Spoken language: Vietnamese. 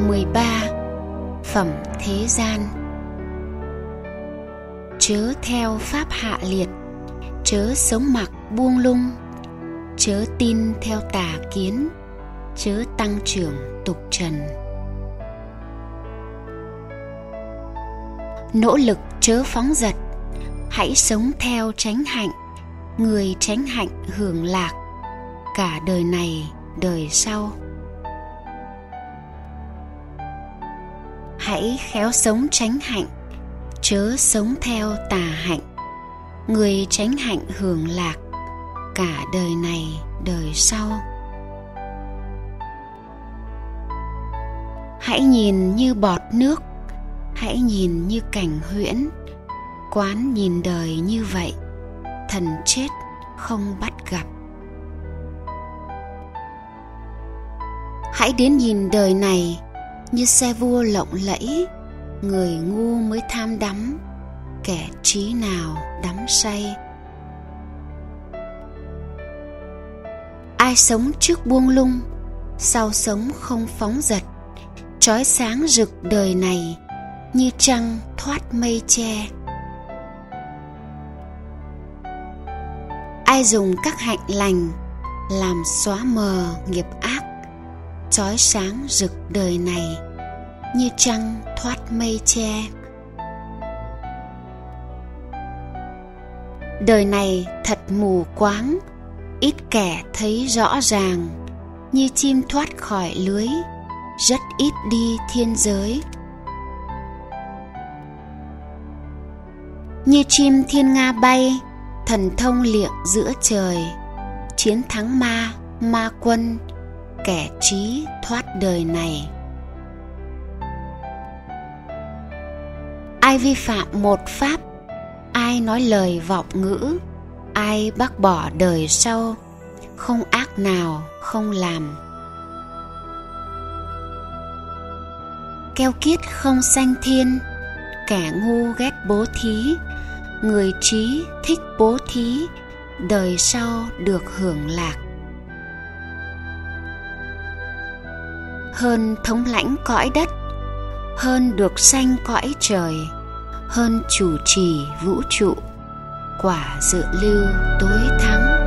13. Phẩm thế gian. Chớ theo pháp hạ liệt, chớ sống mặc buông lung, chớ tin theo tà kiến, chớ tăng trưởng tục trần. Nỗ lực chớ phóng dật, hãy sống theo chánh hạnh. Người chánh hạnh hưởng lạc, cả đời này đời sau. Hãy khéo sống chánh hạnh, chớ sống theo tà hạnh. Người chánh hạnh hưởng lạc, cả đời này đời sau. Hãy nhìn như bọt nước, hãy nhìn như cảnh huyễn. Quán nhìn đời như vậy, thần chết không bắt gặp. Hãy đến nhìn đời này như xe vua lộng lẫy. Người ngu mới tham đắm, kẻ trí nào đắm say. Ai sống trước buông lung, sau sống không phóng dật. Chói sáng rực đời này như trăng thoát mây che. Ai dùng các hạnh lành làm xóa mờ nghiệp ác. Chói sáng rực đời này như trăng thoát mây che. Đời này thật mù quáng, ít kẻ thấy rõ ràng. Như chim thoát khỏi lưới, rất ít đi thiên giới. Như chim thiên nga bay, thần thông liệng giữa trời. Chiến thắng ma, ma quân, kẻ trí thoát đời này. Ai vi phạm một pháp, ai nói lời vọng ngữ, ai bác bỏ đời sau, không ác nào không làm. Keo kiết không sanh thiên, kẻ ngu ghét bố thí. Người trí thích bố thí, đời sau được hưởng lạc. Hơn thống lãnh cõi đất, hơn được sanh cõi trời, hơn chủ trì vũ trụ, quả dự lưu tối thắng.